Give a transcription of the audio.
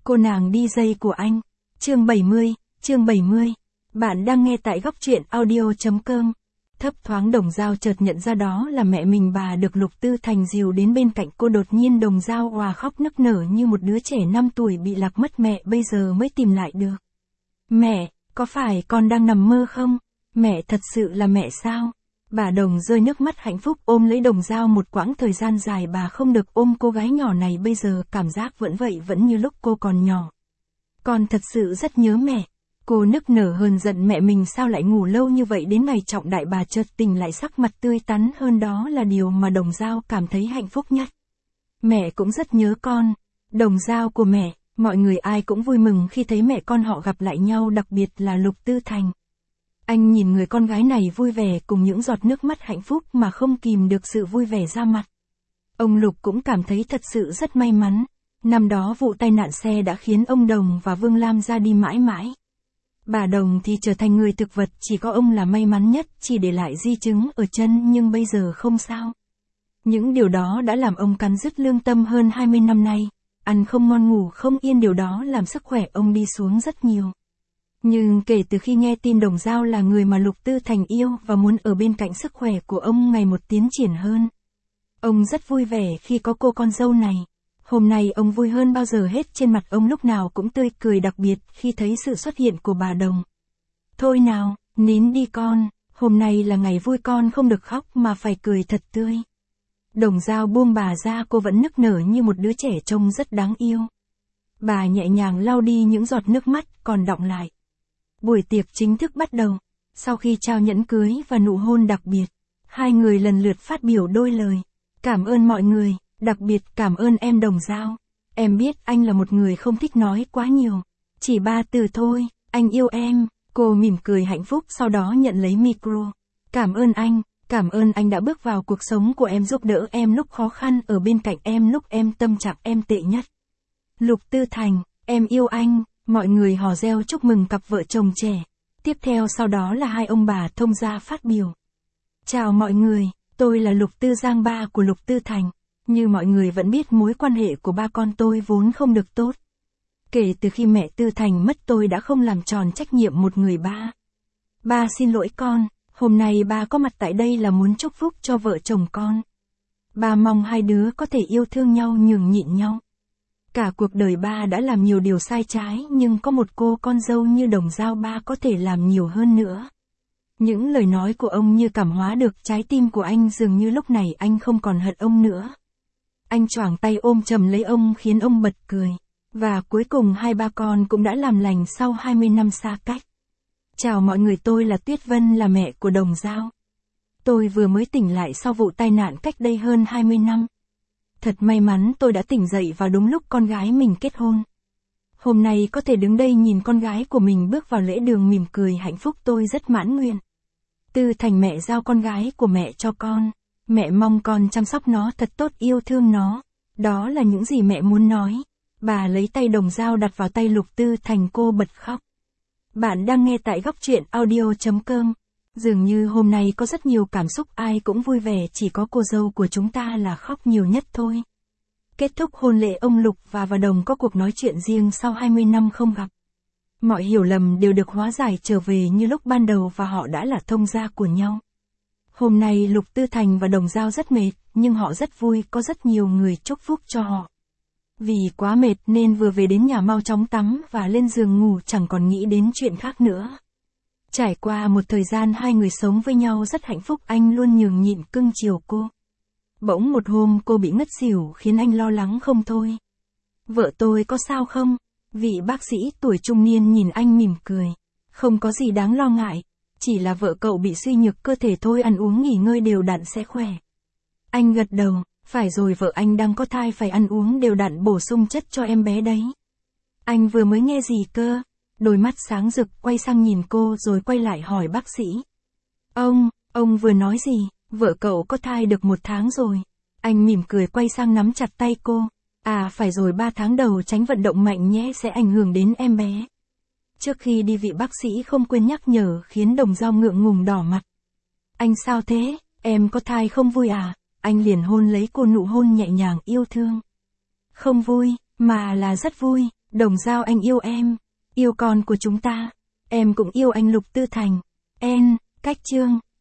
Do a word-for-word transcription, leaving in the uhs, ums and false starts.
Cô nàng đi dây của anh. Chương bảy mươi, chương bảy mươi. Bạn đang nghe tại góc truyện audio.com. Thấp thoáng Đồng Dao chợt nhận ra đó là mẹ mình. Bà được Lục Tư Thành dìu đến bên cạnh cô, đột nhiên Đồng Dao òa khóc nức nở như một đứa trẻ năm tuổi bị lạc mất mẹ bây giờ mới tìm lại được. Mẹ, có phải con đang nằm mơ không? Mẹ thật sự là mẹ sao? Bà Đồng rơi nước mắt hạnh phúc ôm lấy Đồng Dao. Một quãng thời gian dài bà không được ôm cô gái nhỏ này, bây giờ cảm giác vẫn vậy, vẫn như lúc cô còn nhỏ. Con thật sự rất nhớ mẹ. Cô nức nở hờn giận mẹ mình sao lại ngủ lâu như vậy. Đến ngày trọng đại bà chợt tỉnh lại sắc mặt tươi tắn hơn, đó là điều mà Đồng Dao cảm thấy hạnh phúc nhất. Mẹ cũng rất nhớ con. Đồng Dao của mẹ, mọi người ai cũng vui mừng khi thấy mẹ con họ gặp lại nhau, đặc biệt là Lục Tư Thành. Anh nhìn người con gái này vui vẻ cùng những giọt nước mắt hạnh phúc mà không kìm được sự vui vẻ ra mặt. Ông Lục cũng cảm thấy thật sự rất may mắn. Năm đó vụ tai nạn xe đã khiến ông Đồng và Vương Lam ra đi mãi mãi. Bà Đồng thì trở thành người thực vật, chỉ có ông là may mắn nhất, chỉ để lại di chứng ở chân, nhưng bây giờ không sao. Những điều đó đã làm ông cắn rứt lương tâm hơn hai mươi năm nay, ăn không ngon ngủ không yên, điều đó làm sức khỏe ông đi xuống rất nhiều. Nhưng kể từ khi nghe tin Đồng Dao là người mà Lục Tư Thành yêu và muốn ở bên cạnh, sức khỏe của ông ngày một tiến triển hơn. Ông rất vui vẻ khi có cô con dâu này. Hôm nay ông vui hơn bao giờ hết, trên mặt ông lúc nào cũng tươi cười, đặc biệt khi thấy sự xuất hiện của bà Đồng. Thôi nào, nín đi con, hôm nay là ngày vui, con không được khóc mà phải cười thật tươi. Đồng Dao buông bà ra, cô vẫn nức nở như một đứa trẻ trông rất đáng yêu. Bà nhẹ nhàng lau đi những giọt nước mắt còn đọng lại. Buổi tiệc chính thức bắt đầu. Sau khi trao nhẫn cưới và nụ hôn đặc biệt, hai người lần lượt phát biểu đôi lời. Cảm ơn mọi người, đặc biệt cảm ơn em Đồng Dao. Em biết anh là một người không thích nói quá nhiều. Chỉ ba từ thôi, anh yêu em. Cô mỉm cười hạnh phúc, sau đó nhận lấy micro. Cảm ơn anh, cảm ơn anh đã bước vào cuộc sống của em, giúp đỡ em lúc khó khăn, ở bên cạnh em lúc em tâm trạng em tệ nhất. Lục Tư Thành, em yêu anh. Mọi người hò reo chúc mừng cặp vợ chồng trẻ. Tiếp theo sau đó là hai ông bà thông gia phát biểu. Chào mọi người, tôi là Lục Tư Giang, ba của Lục Tư Thành. Như mọi người vẫn biết, mối quan hệ của ba con tôi vốn không được tốt. Kể từ khi mẹ Tư Thành mất, tôi đã không làm tròn trách nhiệm một người ba. Ba xin lỗi con, hôm nay ba có mặt tại đây là muốn chúc phúc cho vợ chồng con. Ba mong hai đứa có thể yêu thương nhau, nhường nhịn nhau. Cả cuộc đời ba đã làm nhiều điều sai trái, nhưng có một cô con dâu như Đồng Dao, ba có thể làm nhiều hơn nữa. Những lời nói của ông như cảm hóa được trái tim của anh, dường như lúc này anh không còn hận ông nữa. Anh choàng tay ôm chầm lấy ông khiến ông bật cười. Và cuối cùng hai ba con cũng đã làm lành sau hai mươi năm xa cách. Chào mọi người, tôi là Tuyết Vân, là mẹ của Đồng Dao. Tôi vừa mới tỉnh lại sau vụ tai nạn cách đây hơn hai mươi năm. Thật may mắn tôi đã tỉnh dậy vào đúng lúc con gái mình kết hôn. Hôm nay có thể đứng đây nhìn con gái của mình bước vào lễ đường mỉm cười hạnh phúc, tôi rất mãn nguyện. Tư Thành, mẹ giao con gái của mẹ cho con. Mẹ mong con chăm sóc nó thật tốt, yêu thương nó. Đó là những gì mẹ muốn nói. Bà lấy tay Đồng Dao đặt vào tay Lục Tư Thành, cô bật khóc. Bạn đang nghe tại góc truyện audio.com. Dường như hôm nay có rất nhiều cảm xúc, ai cũng vui vẻ, chỉ có cô dâu của chúng ta là khóc nhiều nhất thôi. Kết thúc hôn lễ, ông Lục và bà Đồng có cuộc nói chuyện riêng sau hai mươi năm không gặp. Mọi hiểu lầm đều được hóa giải, trở về như lúc ban đầu và họ đã là thông gia của nhau. Hôm nay Lục Tư Thành và Đồng Dao rất mệt, nhưng họ rất vui, có rất nhiều người chúc phúc cho họ. Vì quá mệt nên vừa về đến nhà mau chóng tắm và lên giường ngủ, chẳng còn nghĩ đến chuyện khác nữa. Trải qua một thời gian hai người sống với nhau rất hạnh phúc, anh luôn nhường nhịn cưng chiều cô. Bỗng một hôm cô bị ngất xỉu khiến anh lo lắng không thôi. Vợ tôi có sao không? Vị bác sĩ tuổi trung niên nhìn anh mỉm cười. Không có gì đáng lo ngại, chỉ là vợ cậu bị suy nhược cơ thể thôi, ăn uống nghỉ ngơi đều đặn sẽ khỏe. Anh gật đầu, phải rồi, vợ anh đang có thai, phải ăn uống đều đặn, bổ sung chất cho em bé đấy. Anh vừa mới nghe gì cơ? Đôi mắt sáng rực, quay sang nhìn cô rồi quay lại hỏi bác sĩ. Ông, ông vừa nói gì? Vợ cậu có thai được một tháng rồi. Anh mỉm cười quay sang nắm chặt tay cô. À phải rồi, ba tháng đầu tránh vận động mạnh nhé, sẽ ảnh hưởng đến em bé. Trước khi đi vị bác sĩ không quên nhắc nhở khiến Đồng Dao ngượng ngùng đỏ mặt. Anh sao thế? Em có thai không vui à? Anh liền hôn lấy cô, nụ hôn nhẹ nhàng yêu thương. Không vui, mà là rất vui. Đồng Dao anh yêu em, yêu con của chúng ta. Em cũng yêu anh Lục Tư Thành. En, cách chương.